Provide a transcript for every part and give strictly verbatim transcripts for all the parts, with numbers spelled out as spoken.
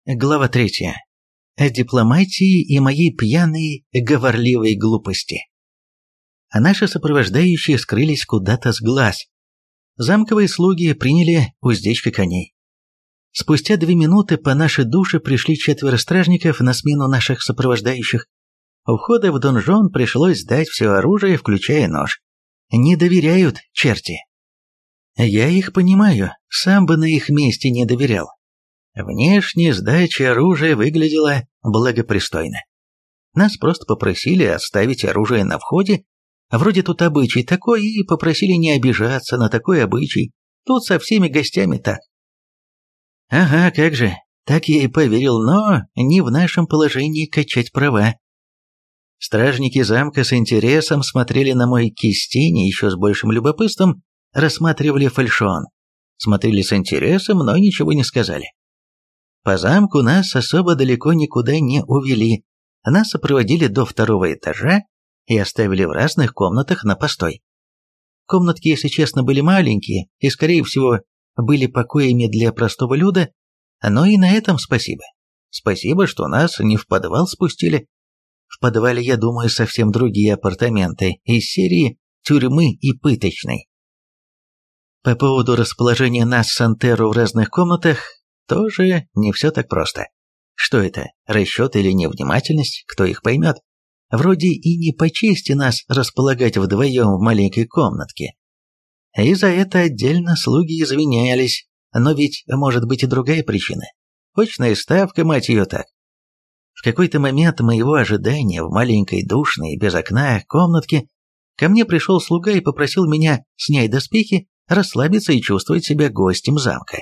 Глава третья. О дипломатии и моей пьяной, говорливой глупости. А наши сопровождающие скрылись куда-то с глаз. Замковые слуги приняли уздечкой коней. Спустя две минуты по нашей душе пришли четверо стражников на смену наших сопровождающих. У входа в донжон пришлось сдать все оружие, включая нож. Не доверяют черти. Я их понимаю, сам бы на их месте не доверял. Внешне сдача оружия выглядела благопристойно. Нас просто попросили оставить оружие на входе, вроде тут обычай такой, и попросили не обижаться на такой обычай, тут со всеми гостями так. Ага, как же, так я и поверил, но не в нашем положении качать права. Стражники замка с интересом смотрели на мой кистень и еще с большим любопытством рассматривали фальшон. Смотрели с интересом, но ничего не сказали. По замку нас особо далеко никуда не увели. Нас сопроводили до второго этажа и оставили в разных комнатах на постой. Комнатки, если честно, были маленькие и, скорее всего, были покоями для простого люда, но и на этом спасибо. Спасибо, что нас не в подвал спустили. В подвале, я думаю, совсем другие апартаменты из серии тюрьмы и пыточной. По поводу расположения нас с Антеро в разных комнатах, тоже не все так просто. Что это, расчет или невнимательность, кто их поймет? Вроде и не по чести нас располагать вдвоем в маленькой комнатке. И за это отдельно слуги извинялись, но ведь может быть и другая причина. Очная ставка, мать ее так. В какой-то момент моего ожидания в маленькой душной, без окна комнатке ко мне пришел слуга и попросил меня снять доспехи, расслабиться и чувствовать себя гостем замка.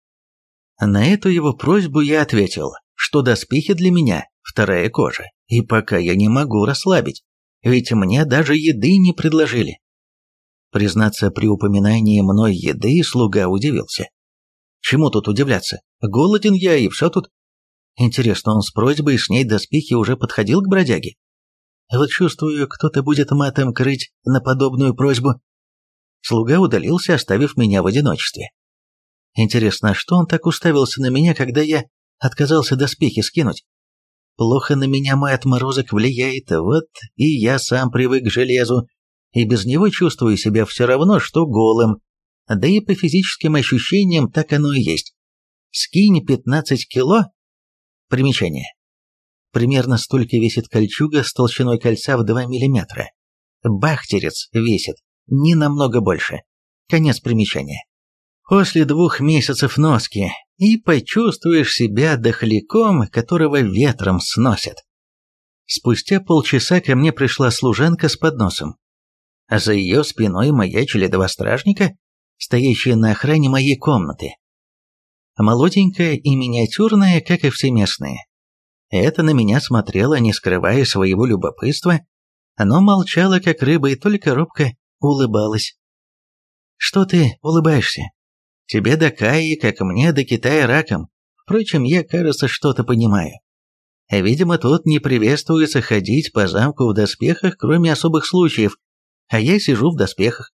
На эту его просьбу я ответил, что доспехи для меня – вторая кожа, и пока я не могу расслабить, ведь мне даже еды не предложили. Признаться, при упоминании мной еды слуга удивился. Чему тут удивляться? Голоден я, и все тут. Интересно, он с просьбой снять доспехи уже подходил к бродяге? Вот чувствую, кто-то будет матом крыть на подобную просьбу. Слуга удалился, оставив меня в одиночестве. Интересно, что он так уставился на меня, когда я отказался доспехи скинуть? Плохо на меня мой отморозок влияет, вот и я сам привык к железу, и без него чувствую себя все равно, что голым. Да и по физическим ощущениям так оно и есть. Скинь пятнадцать кило. Примечание. Примерно столько весит кольчуга с толщиной кольца в два миллиметра. Бахтерец весит не намного больше. Конец примечания. После двух месяцев носки и почувствуешь себя дохляком, которого ветром сносит. Спустя полчаса ко мне пришла служанка с подносом. А за ее спиной маячили два стражника, стоящие на охране моей комнаты. Молоденькая и миниатюрная, как и все местные. Это на меня смотрела, не скрывая своего любопытства, но молчала, как рыба, и только робко улыбалась. «Что ты улыбаешься? Тебе до Каи, как мне до Китая раком. Впрочем, я, кажется, что-то понимаю. Видимо, тут не приветствуется ходить по замку в доспехах, кроме особых случаев, а я сижу в доспехах».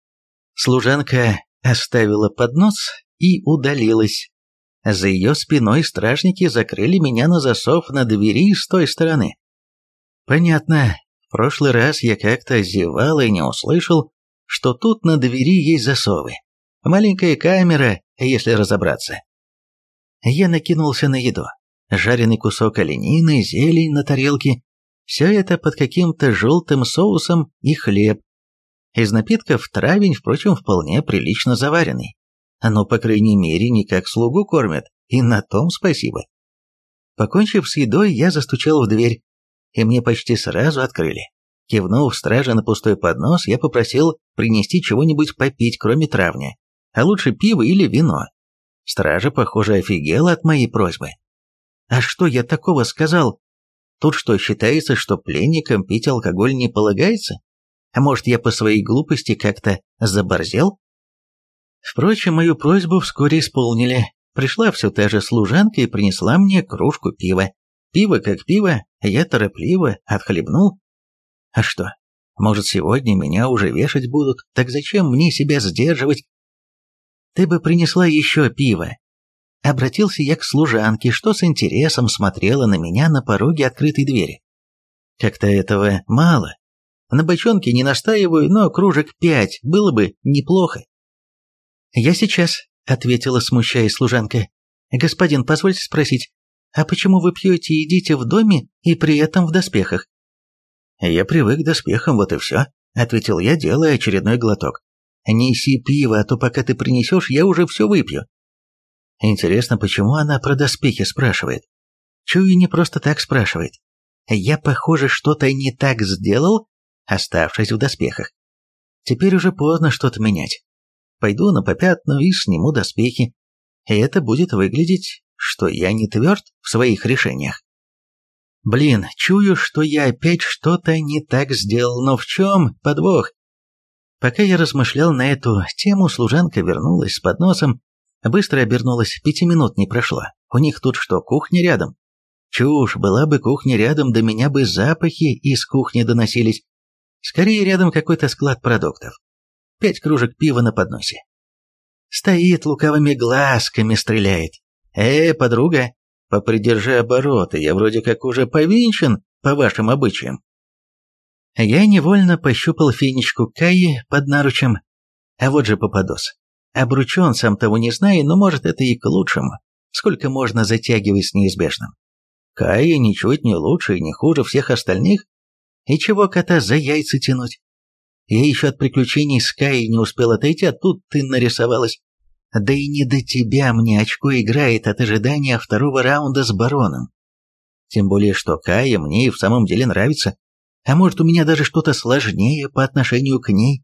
Служанка оставила поднос и удалилась. За ее спиной стражники закрыли меня на засов на двери с той стороны. Понятно, в прошлый раз я как-то зевал и не услышал, что тут на двери есть засовы. Маленькая камера, если разобраться. Я накинулся на еду. Жареный кусок оленины, зелень на тарелке. Все это под каким-то желтым соусом и хлеб. Из напитков травень, впрочем, вполне прилично заваренный. Но, по крайней мере, не как слугу кормят, и на том спасибо. Покончив с едой, я застучал в дверь, и мне почти сразу открыли. Кивнув страже на пустой поднос, я попросил принести чего-нибудь попить, кроме травня, а лучше пиво или вино. Стража, похоже, офигела от моей просьбы. А что я такого сказал? Тут что, считается, что пленникам пить алкоголь не полагается? А может, я по своей глупости как-то заборзел? Впрочем, мою просьбу вскоре исполнили. Пришла все та же служанка и принесла мне кружку пива. Пиво как пиво, я торопливо отхлебнул. А что, может, сегодня меня уже вешать будут, так зачем мне себя сдерживать? Ты бы принесла еще пиво. Обратился я к служанке, что с интересом смотрела на меня на пороге открытой двери. Как-то этого мало. На бочонке не настаиваю, но кружек пять было бы неплохо. «Я сейчас», — ответила, смущаясь служанка. «Господин, позвольте спросить, а почему вы пьете и едите в доме и при этом в доспехах?» «Я привык к доспехам, вот и все», — ответил я, делая очередной глоток. «Неси пиво, а то пока ты принесешь, я уже все выпью». Интересно, почему она про доспехи спрашивает? Чую, не просто так спрашивает. Я, похоже, что-то не так сделал, оставшись в доспехах. Теперь уже поздно что-то менять. Пойду на попятную и сниму доспехи. И это будет выглядеть, что я не тверд в своих решениях. Блин, чую, что я опять что-то не так сделал, но в чем подвох? Пока я размышлял на эту тему, служанка вернулась с подносом, быстро обернулась, пяти минут не прошло. У них тут что, кухня рядом? Чушь, была бы кухня рядом, до меня бы запахи из кухни доносились. Скорее, рядом какой-то склад продуктов. Пять кружек пива на подносе. Стоит, лукавыми глазками стреляет. «Э, подруга, попридержи обороты, я вроде как уже повинчен по вашим обычаям». Я невольно пощупал финичку Каи под наручем. А вот же попадос. Обручен, сам того не зная, но может это и к лучшему. Сколько можно затягивать с неизбежным. Кая ничуть не лучше и не хуже всех остальных. И чего кота за яйца тянуть? Я еще от приключений с Каей не успел отойти, а тут ты нарисовалась. Да и не до тебя мне очко играет от ожидания второго раунда с бароном. Тем более, что Кая мне и в самом деле нравится. А может, у меня даже что-то сложнее по отношению к ней.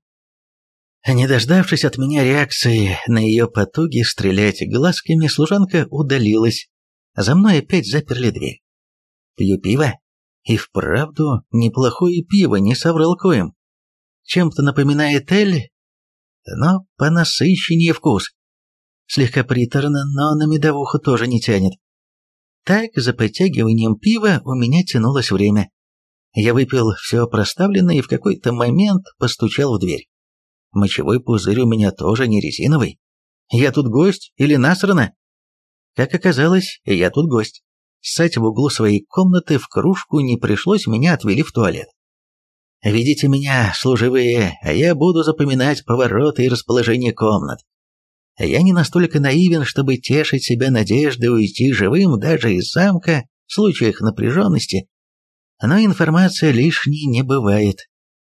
Не дождавшись от меня реакции на ее потуги стрелять глазками, служанка удалилась. За мной опять заперли дверь. Пью пиво. И вправду неплохое пиво, не соврал коем. Чем-то напоминает эль, но понасыщеннее вкус. Слегка приторно, но на медовуху тоже не тянет. Так, за подтягиванием пива у меня тянулось время. Я выпил все проставленное и в какой-то момент постучал в дверь. Мочевой пузырь у меня тоже не резиновый. Я тут гость или насрано? Как оказалось, я тут гость. Ссать в углу своей комнаты в кружку не пришлось, меня отвели в туалет. Видите меня, служивые, а я буду запоминать повороты и расположение комнат. Я не настолько наивен, чтобы тешить себя надеждой уйти живым даже из замка в случаях напряженности, но информация лишней не бывает.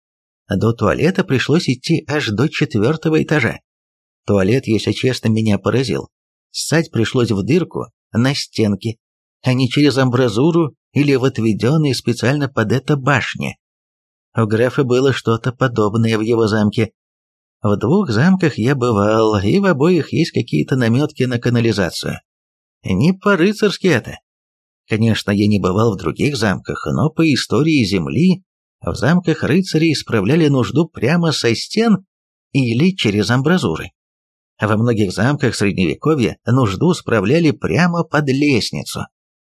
До туалета пришлось идти аж до четвертого этажа. Туалет, если честно, меня поразил. Ссать пришлось в дырку на стенке, а не через амбразуру или в отведенной специально под это башне. У графа было что-то подобное в его замке. В двух замках я бывал, и в обоих есть какие-то наметки на канализацию. Не по-рыцарски это. Конечно, я не бывал в других замках, но по истории земли в замках рыцари исправляли нужду прямо со стен или через амбразуры. Во многих замках Средневековья нужду справляли прямо под лестницу.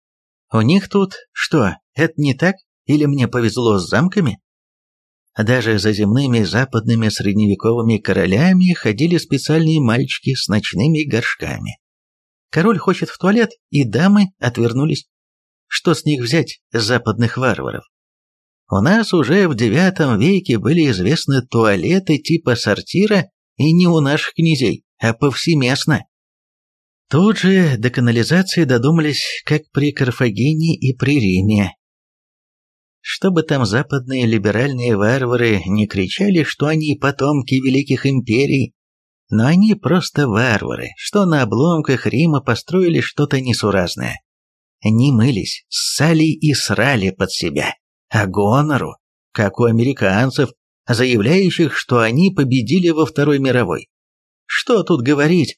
У них тут что, это не так? Или мне повезло с замками? Даже за земными западными средневековыми королями ходили специальные мальчики с ночными горшками. Король хочет в туалет, и дамы отвернулись. Что с них взять, западных варваров? У нас уже в девятом веке были известны туалеты типа сортира, и не у наших князей, а повсеместно. Тут же до канализации додумались, как при Карфагене и при Риме. Чтобы там западные либеральные варвары не кричали, что они потомки великих империй, но они просто варвары, что на обломках Рима построили что-то несуразное. Не мылись, ссали и срали под себя, а гонору, как у американцев, заявляющих, что они победили во Второй мировой. Что тут говорить?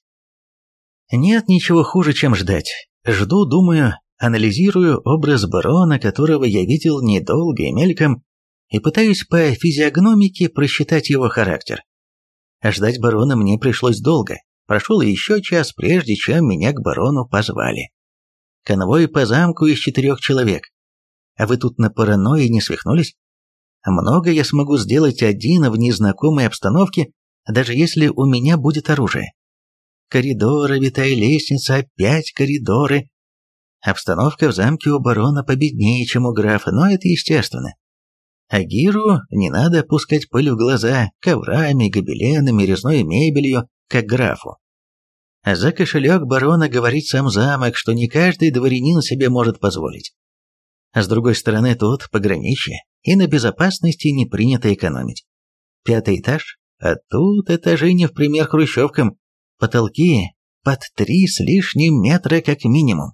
Нет ничего хуже, чем ждать. Жду, думаю, анализирую образ барона, которого я видел недолго и мельком, и пытаюсь по физиогномике просчитать его характер. Ждать барона мне пришлось долго. Прошел еще час, прежде чем меня к барону позвали. Конвой по замку из четырех человек. А вы тут на паранойи не свихнулись? Много я смогу сделать один в незнакомой обстановке, даже если у меня будет оружие. Коридоры, витая лестница, опять коридоры. Обстановка в замке у барона победнее, чем у графа, но это естественно. Агиру не надо пускать пыль в глаза коврами, гобеленами, резной мебелью, как графу. А за кошелек барона говорит сам замок, что не каждый дворянин себе может позволить. А с другой стороны, тут пограничье, и на безопасности не принято экономить. Пятый этаж, а тут этажи не в пример хрущевкам, потолки под три с лишним метра как минимум.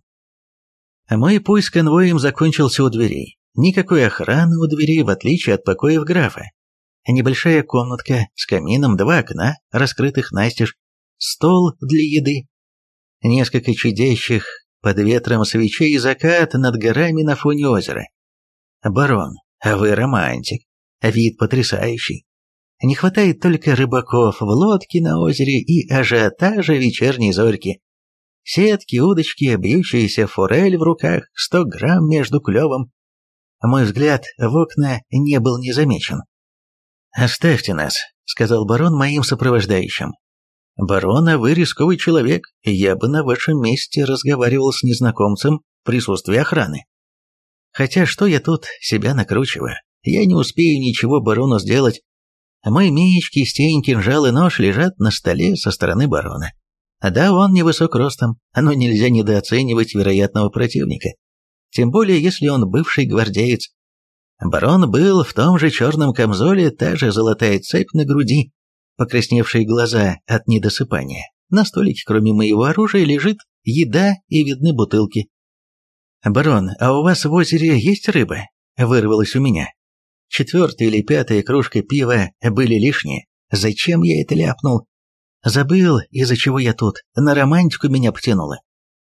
А мой путь с конвоем закончился у дверей. Никакой охраны у дверей, в отличие от покоев графа. Небольшая комнатка с камином, два окна, раскрытых настежь, стол для еды, несколько чадящих под ветром свечей и закат над горами на фоне озера. Барон, а вы романтик, вид потрясающий. Не хватает только рыбаков в лодке на озере и ажиотажа вечерней зорьки. Сетки, удочки, бьющаяся форель в руках, сто грамм между клёвом. Мой взгляд в окна не был незамечен. «Оставьте нас», — сказал барон моим сопровождающим. «Барон, а вы рисковый человек, я бы на вашем месте разговаривал с незнакомцем в присутствии охраны. Хотя что я тут себя накручиваю? Я не успею ничего барону сделать. Мой меч, кистень, кинжал и нож лежат на столе со стороны барона. Да, он невысок ростом, но нельзя недооценивать вероятного противника. Тем более, если он бывший гвардеец. Барон был в том же черном камзоле, та же золотая цепь на груди, покрасневшие глаза от недосыпания. На столике, кроме моего оружия, лежит еда и видны бутылки. «Барон, а у вас в озере есть рыба?» – вырвалось у меня. Четвертая или пятая кружка пива были лишние. Зачем я это ляпнул? Забыл, из-за чего я тут. На романтику меня потянуло.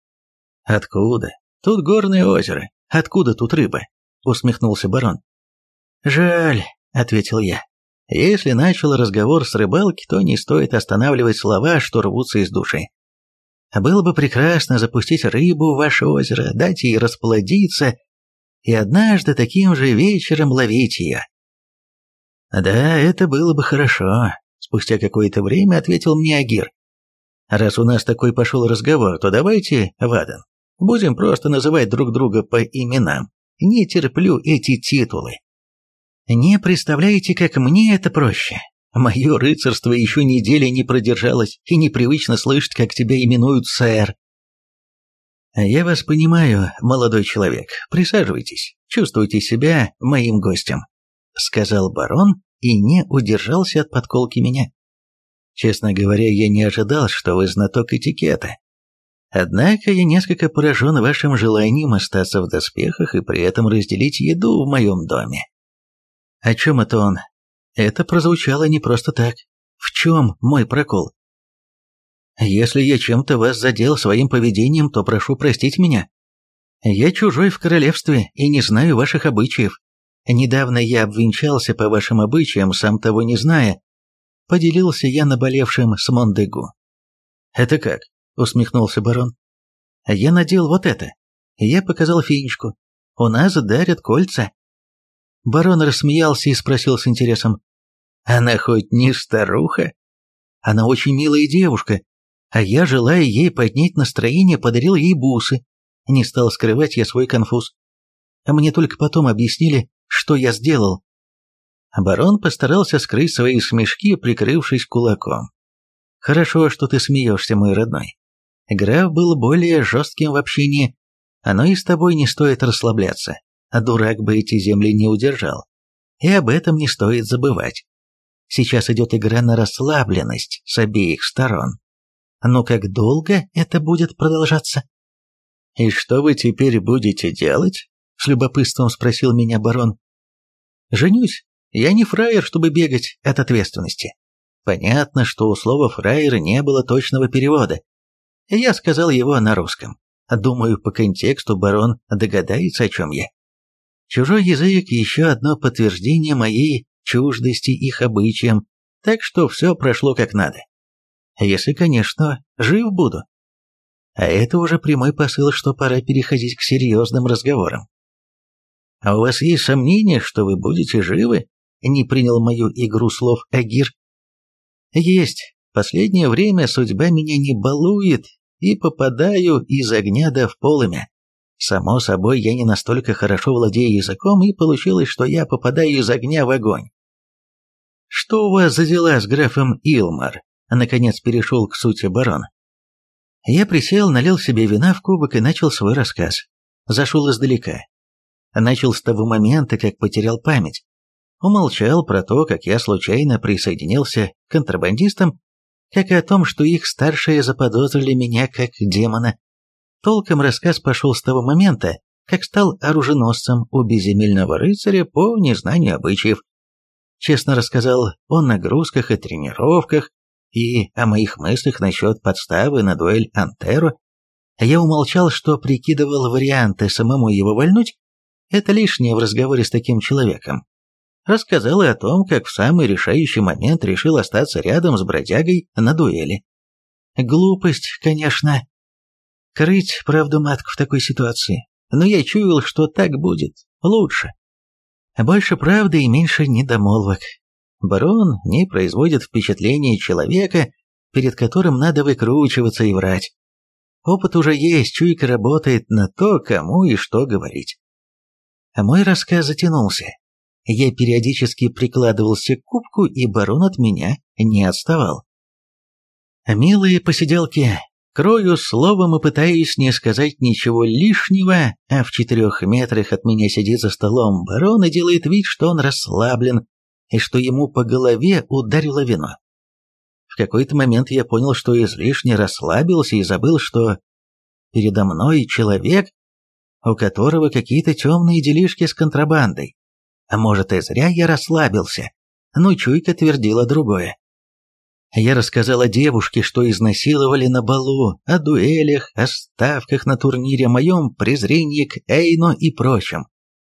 «Откуда? Тут горное озеро. Откуда тут рыба?» – усмехнулся барон. «Жаль», – ответил я. «Если начал разговор с рыбалки, то не стоит останавливать слова, что рвутся из души. Было бы прекрасно запустить рыбу в ваше озеро, дать ей расплодиться и однажды таким же вечером ловить ее». «Да, это было бы хорошо», – спустя какое-то время ответил мне Агир. «Раз у нас такой пошел разговор, то давайте, Вадан, будем просто называть друг друга по именам. Не терплю эти титулы». «Не представляете, как мне это проще. Мое рыцарство еще недели не продержалось, и непривычно слышать, как тебя именуют сэр». «Я вас понимаю, молодой человек. Присаживайтесь, чувствуйте себя моим гостем», — сказал барон и не удержался от подколки меня. «Честно говоря, я не ожидал, что вы знаток этикета. Однако я несколько поражен вашим желанием остаться в доспехах и при этом разделить еду в моем доме». «О чем это он?» Это прозвучало не просто так. В чем мой прокол? «Если я чем-то вас задел своим поведением, то прошу простить меня. Я чужой в королевстве и не знаю ваших обычаев. Недавно я обвенчался по вашим обычаям, сам того не зная. Поделился я наболевшим с Мондегу». «Это как?» — усмехнулся барон. «Я надел вот это». Я показал финичку. «У нас дарят кольца». Барон рассмеялся и спросил с интересом. «Она хоть не старуха?» «Она очень милая девушка, а я, желая ей поднять настроение, подарил ей бусы». Не стал скрывать я свой конфуз. Мне только потом объяснили, что я сделал. Барон постарался скрыть свои смешки, прикрывшись кулаком. «Хорошо, что ты смеешься, мой родной. Граф был более жестким в общении, но и с тобой не стоит расслабляться. А дурак бы эти земли не удержал. И об этом не стоит забывать. Сейчас идет игра на расслабленность с обеих сторон. Но как долго это будет продолжаться?» «И что вы теперь будете делать?» — с любопытством спросил меня барон. «Женюсь. Я не фраер, чтобы бегать от ответственности». Понятно, что у слова «фраер» не было точного перевода. Я сказал его на русском. Думаю, по контексту барон догадается, о чем я. Чужой язык – еще одно подтверждение моей чуждости их обычаям, так что все прошло как надо. Если, конечно, жив буду. А это уже прямой посыл, что пора переходить к серьезным разговорам. «А у вас есть сомнения, что вы будете живы?» – не принял мою игру слов Агир. «Есть», – последнее время судьба меня не балует, и попадаю из огня да в полымя. Само собой, я не настолько хорошо владею языком, и получилось, что я попадаю из огня в огонь. «Что у вас за дела с графом Илмар?» Наконец перешел к сути барон. Я присел, налил себе вина в кубок и начал свой рассказ. Зашел издалека. Начал с того момента, как потерял память. Умолчал про то, как я случайно присоединился к контрабандистам, как и о том, что их старшие заподозрили меня как демона. Толком рассказ пошел с того момента, как стал оруженосцем у безземельного рыцаря по незнанию обычаев. Честно рассказал о нагрузках и тренировках, и о моих мыслях насчет подставы на дуэль Антеро. Я умолчал, что прикидывал варианты самому его вальнуть. Это лишнее в разговоре с таким человеком. Рассказал и о том, как в самый решающий момент решил остаться рядом с бродягой на дуэли. Глупость, конечно. Крыть правду матку в такой ситуации. Но я чуял, что так будет лучше. Больше правды и меньше недомолвок. Барон не производит впечатления человека, перед которым надо выкручиваться и врать. Опыт уже есть, чуйка работает на то, кому и что говорить. А мой рассказ затянулся. Я периодически прикладывался к кубку, и барон от меня не отставал. Милые посиделки, крою словом и пытаюсь не сказать ничего лишнего, а в четырех метрах от меня сидит за столом барон и делает вид, что он расслаблен, и что ему по голове ударило вино. В какой-то момент я понял, что излишне расслабился и забыл, что передо мной человек, у которого какие-то темные делишки с контрабандой. А может, и зря я расслабился, но чуйка твердила другое. Я рассказал о девушке, что изнасиловали на балу, о дуэлях, о ставках на турнире, о моем презрении к Эйно и прочем.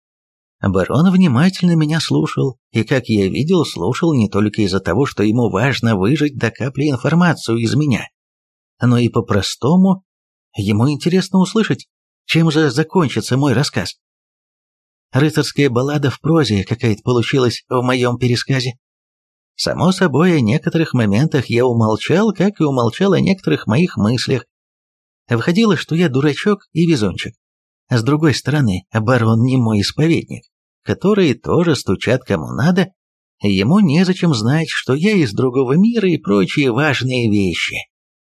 Барон внимательно меня слушал, и, как я видел, слушал не только из-за того, что ему важно выжать до капли информацию из меня, но и по-простому ему интересно услышать, чем же закончится мой рассказ. Рыцарская баллада в прозе какая-то получилась в моем пересказе. Само собой, о некоторых моментах я умолчал, как и умолчал о некоторых моих мыслях. Выходило, что я дурачок и везунчик. А с другой стороны, барон не мой исповедник, которые тоже стучат кому надо, ему незачем знать, что я из другого мира и прочие важные вещи.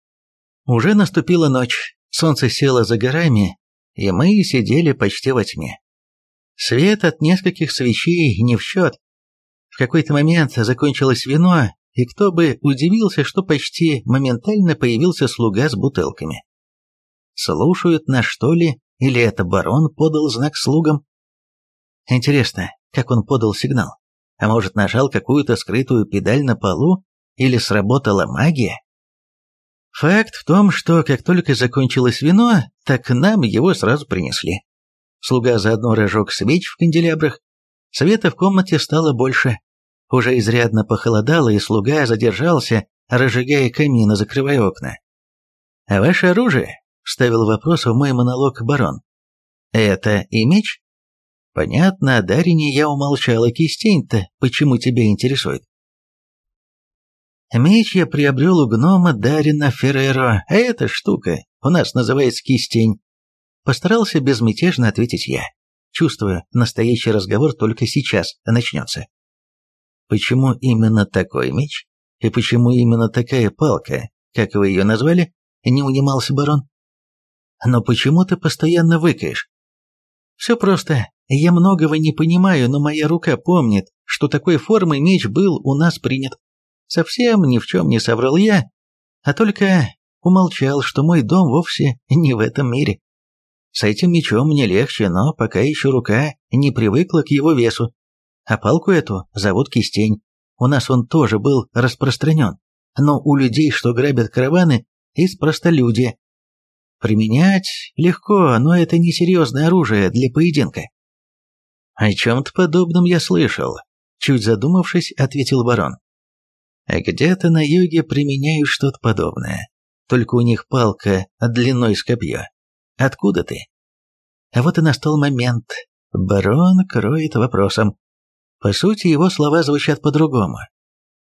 Уже наступила ночь, солнце село за горами, и мы сидели почти во тьме. Свет от нескольких свечей не в счет. В какой-то момент закончилось вино, и кто бы удивился, что почти моментально появился слуга с бутылками. Слушают нас, что ли, или это барон подал знак слугам? Интересно, как он подал сигнал? А может, нажал какую-то скрытую педаль на полу, или сработала магия? Факт в том, что как только закончилось вино, так нам его сразу принесли. Слуга заодно разжег свеч в канделябрах. Света в комнате стало больше. Уже изрядно похолодало, и слуга задержался, разжигая камин и закрывая окна. «А ваше оружие?» — вставил вопрос в мой монолог барон. «Это и меч?» «Понятно, о Дарине я умолчал, а кистень-то почему тебя интересует?» «Меч я приобрел у гнома Дарина Ферреро, а эта штука у нас называется кистень». Постарался безмятежно ответить я. Чувствую, настоящий разговор только сейчас начнется. Почему именно такой меч? И почему именно такая палка, как вы ее назвали, не унимался барон? Но почему ты постоянно выкаешь? Все просто. Я многого не понимаю, но моя рука помнит, что такой формы меч был у нас принят. Совсем ни в чем не соврал я, а только умолчал, что мой дом вовсе не в этом мире. С этим мечом мне легче, но пока еще рука не привыкла к его весу. А палку эту зовут кистень. У нас он тоже был распространен, но у людей, что грабят караваны, из простолюдия. Применять легко, но это не серьезное оружие для поединка. О чем-то подобном я слышал, чуть задумавшись, ответил барон. Где-то на юге применяют что-то подобное, только у них палка длиной с копье. Откуда ты? А вот и настал момент. Барон кроет вопросом. По сути, его слова звучат по-другому.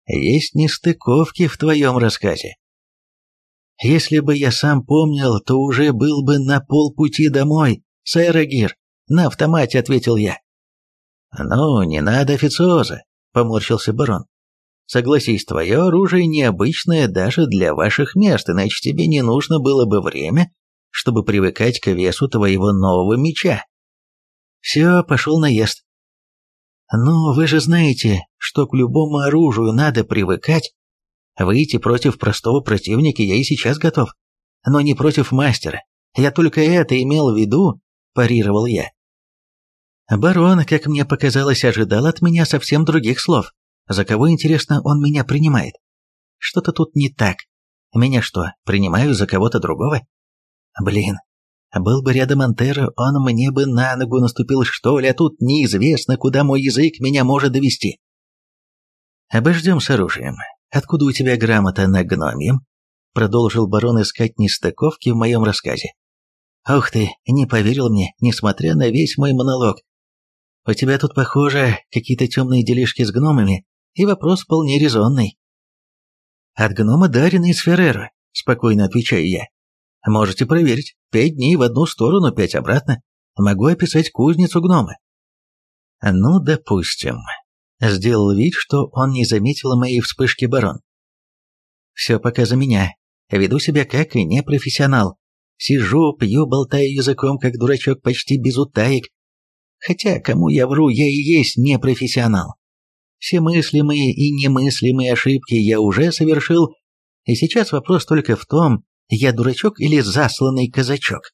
есть нестыковки в твоем рассказе. Если бы я сам помнил, то уже был бы на полпути домой, сэр Эгир, на автомате ответил я. Ну, не надо официоза, поморщился барон. Согласись, твое оружие необычное даже для ваших мест, иначе тебе не нужно было бы время, чтобы привыкать к весу твоего нового меча. Все, пошел наезд. Ну, вы же знаете, что к любому оружию надо привыкать. Выйти против простого противника я и сейчас готов, но не против мастера. Я только это имел в виду, парировал я. Барон, как мне показалось, ожидал от меня совсем других слов. За кого, интересно, он меня принимает? Что-то тут не так. Меня что, принимают за кого-то другого? Блин, был бы рядом Антеро, он мне бы на ногу наступил, что ли, а тут неизвестно, куда мой язык меня может довести. Обождем с оружием. Откуда у тебя грамота на гномьем? Продолжил барон искать нестыковки в моем рассказе. Ух ты, не поверил мне, несмотря на весь мой монолог. У тебя тут, похоже, какие-то темные делишки с гномами, и вопрос вполне резонный. От гнома Дарина из Феррера, спокойно отвечаю я. Можете проверить. Пять дней в одну сторону, пять обратно. Могу описать кузницу гнома. Ну, допустим. Сделал вид, что он не заметил моей вспышки барон. Все пока за меня. Веду себя как и непрофессионал. Сижу, пью, болтаю языком, как дурачок, почти без утаек. Хотя, кому я вру, я и есть непрофессионал. Все мыслимые и немыслимые ошибки я уже совершил, и сейчас вопрос только в том, я дурачок или засланный казачок.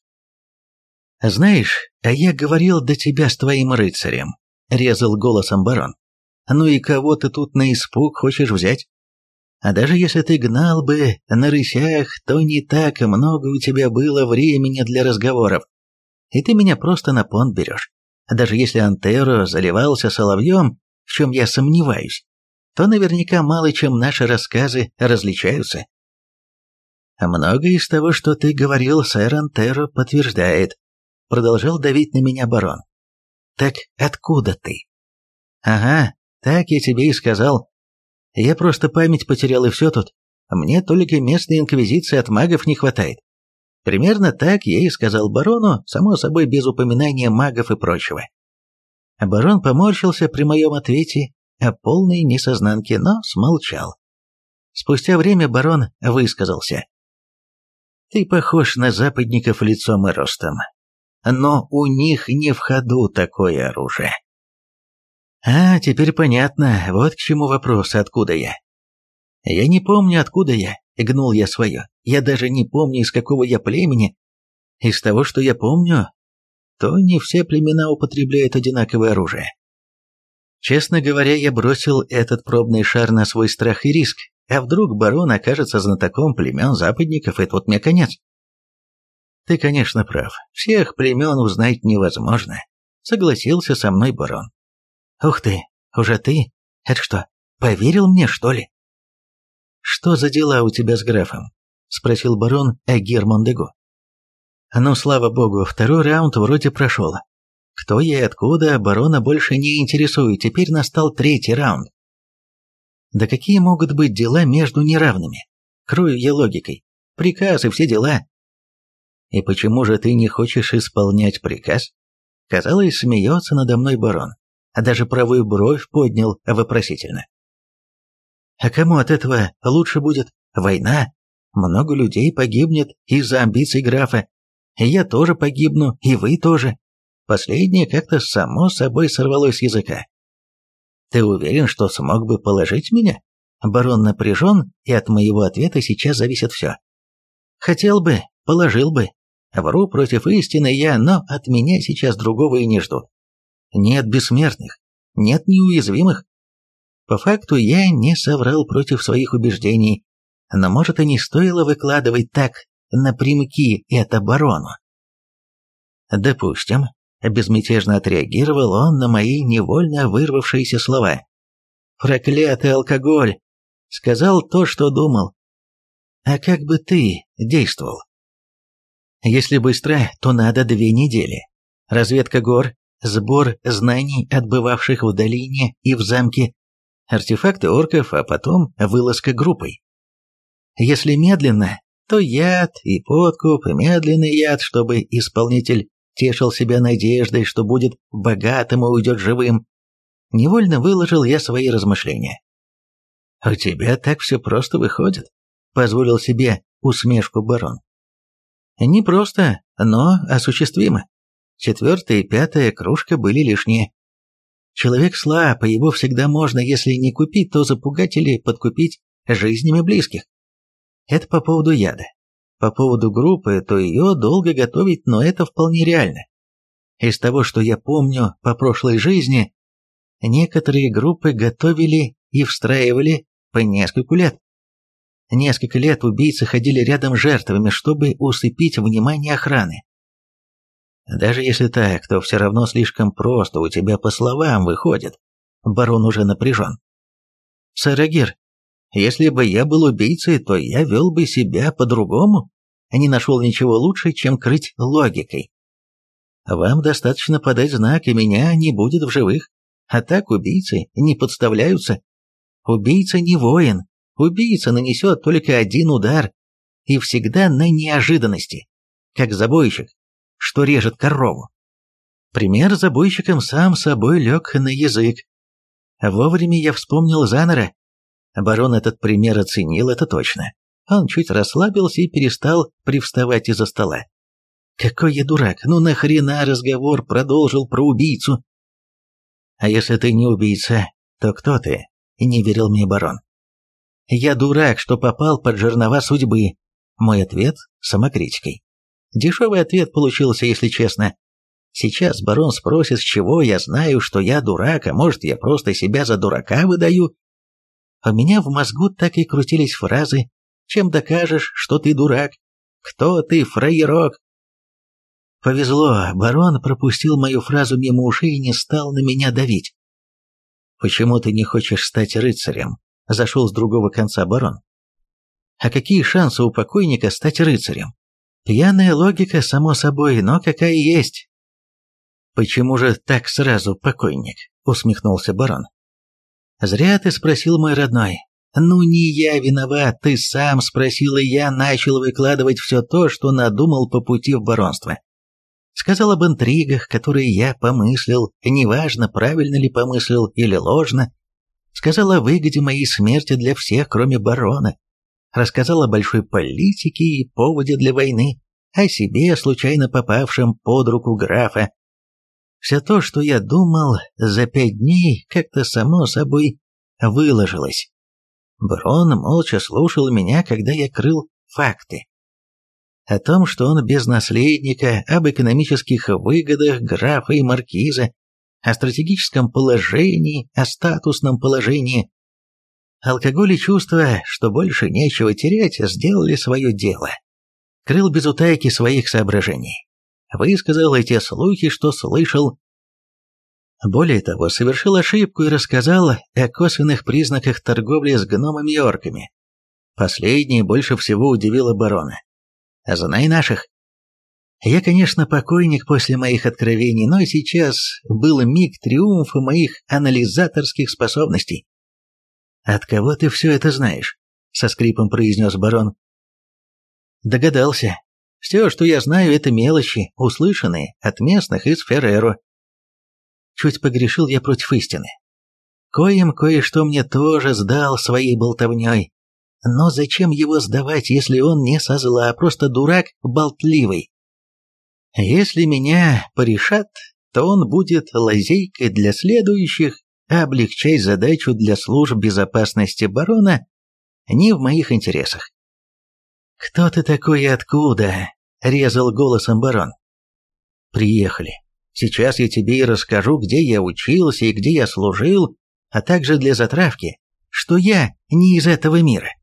Знаешь, а я говорил до тебя с твоим рыцарем, резал голосом барон. Ну и кого ты тут на испуг хочешь взять? А даже если ты гнал бы на рысях, то не так много у тебя было времени для разговоров, и ты меня просто на понт берешь. Даже если Антеро заливался соловьем, в чем я сомневаюсь, то наверняка мало чем наши рассказы различаются. Многое из того, что ты говорил, сэр Антеро подтверждает, продолжал давить на меня барон. Так откуда ты? Ага, так я тебе и сказал. Я просто память потерял и все тут. Мне только местной инквизиции от магов не хватает. Примерно так я и сказал барону, само собой без упоминания магов и прочего. Барон поморщился при моем ответе о полной несознанке, но смолчал. Спустя время барон высказался. Ты похож на западников лицом и ростом, но у них не в ходу такое оружие. А, теперь понятно, вот к чему вопрос, откуда я. Я не помню, откуда я, гнул я свое. Я даже не помню, из какого я племени. Из того, что я помню, то не все племена употребляют одинаковое оружие. Честно говоря, я бросил этот пробный шар на свой страх и риск, а вдруг барон окажется знатоком племен западников, и тут мне конец. Ты, конечно, прав, всех племен узнать невозможно, согласился со мной барон. Ух ты, уже ты? Это что, поверил мне, что ли? Что за дела у тебя с графом? Спросил барон Эгир Мондего. Ну, слава богу, второй раунд вроде прошел. Кто я и откуда, барона больше не интересует, теперь настал третий раунд. Да какие могут быть дела между неравными? Крою я логикой. Приказ и все дела. И почему же ты не хочешь исполнять приказ? Казалось, смеется надо мной барон, а даже правую бровь поднял вопросительно. А кому от этого лучше будет? Война. Много людей погибнет из-за амбиций графа. И я тоже погибну, и вы тоже. Последнее как-то само собой сорвалось с языка. Ты уверен, что смог бы положить меня? Барон напряжен, и от моего ответа сейчас зависит все. Хотел бы, положил бы. Вру против истины я, но от меня сейчас другого и не ждут. Нет бессмертных, нет неуязвимых. По факту я не соврал против своих убеждений, но, может, и не стоило выкладывать так напрямки это барону. Допустим, безмятежно отреагировал он на мои невольно вырвавшиеся слова. Проклятый алкоголь! Сказал то, что думал. А как бы ты действовал? Если быстро, то надо две недели. Разведка гор, сбор знаний от бывавших в долине и в замке, артефакты орков, а потом вылазка группой. Если медленно, то яд и подкуп, и медленный яд, чтобы исполнитель тешил себя надеждой, что будет богатым и уйдет живым. Невольно выложил я свои размышления. «У тебя так все просто выходит», — позволил себе усмешку барон. «Не просто, но осуществимо. Четвертая и пятая кружка были лишние. Человек слаб, и его всегда можно, если не купить, то запугать или подкупить жизнями близких. Это по поводу яда. По поводу группы, то ее долго готовить, но это вполне реально. Из того, что я помню по прошлой жизни, некоторые группы готовили и встраивали по нескольку лет. Несколько лет убийцы ходили рядом с жертвами, чтобы усыпить внимание охраны. Даже если так, то все равно слишком просто у тебя по словам выходит. Барон уже напряжен. Сэр Агир, если бы я был убийцей, то я вел бы себя по-другому, а не нашел ничего лучше, чем крыть логикой. Вам достаточно подать знак, и меня не будет в живых. А так убийцы не подставляются. Убийца не воин. Убийца нанесет только один удар, и всегда на неожиданности, как забойщик, что режет корову. Пример с забойщиком сам собой лег на язык. Вовремя я вспомнил Заннера. Барон этот пример оценил, это точно. Он чуть расслабился и перестал привставать из-за стола. Какой я дурак, ну нахрена разговор продолжил про убийцу? А если ты не убийца, то кто ты? Не верил мне барон. Я дурак, что попал под жернова судьбы. Мой ответ самокритикой. Дешевый ответ получился, если честно. Сейчас барон спросит, с чего я знаю, что я дурак, а может, я просто себя за дурака выдаю. У меня в мозгу так и крутились фразы: чем докажешь, что ты дурак? Кто ты, фраерок? Повезло, барон пропустил мою фразу мимо ушей и не стал на меня давить. «Почему ты не хочешь стать рыцарем?» — зашел с другого конца барон. «А какие шансы у покойника стать рыцарем? Пьяная логика, само собой, но какая есть». «Почему же так сразу покойник?» — усмехнулся барон. «Зря ты спросил, мой родной. Ну не я виноват, ты сам спросил, и я начал выкладывать все то, что надумал по пути в баронство. Сказал об интригах, которые я помыслил, неважно, правильно ли помыслил или ложно. Сказал о выгоде моей смерти для всех, кроме барона. Рассказал о большой политике и поводе для войны, о себе, случайно попавшем под руку графа. Все то, что я думал за пять дней, как-то само собой выложилось. Барон молча слушал меня, когда я крыл факты. О том, что он без наследника, об экономических выгодах графа и маркиза, о стратегическом положении, о статусном положении. Алкоголь и чувство, что больше нечего терять, сделали свое дело. Крыл без утайки своих соображений. Высказал эти слухи, что слышал. Более того, совершил ошибку и рассказал о косвенных признаках торговли с гномами и орками. Последнее больше всего удивило барона. Знай наших. Я, конечно, покойник после моих откровений, но сейчас был миг триумфа моих анализаторских способностей. «От кого ты все это знаешь?» — со скрипом произнес барон. Догадался. Все, что я знаю, это мелочи, услышанные от местных из Ферреро. Чуть погрешил я против истины. Коим кое-что мне тоже сдал своей болтовней. Но зачем его сдавать, если он не со зла, а просто дурак болтливый? Если меня порешат, то он будет лазейкой для следующих, а облегчать задачу для служб безопасности барона не в моих интересах. «Кто ты такой и откуда?» — резал голосом барон. «Приехали. Сейчас я тебе и расскажу, где я учился и где я служил, а также для затравки, что я не из этого мира».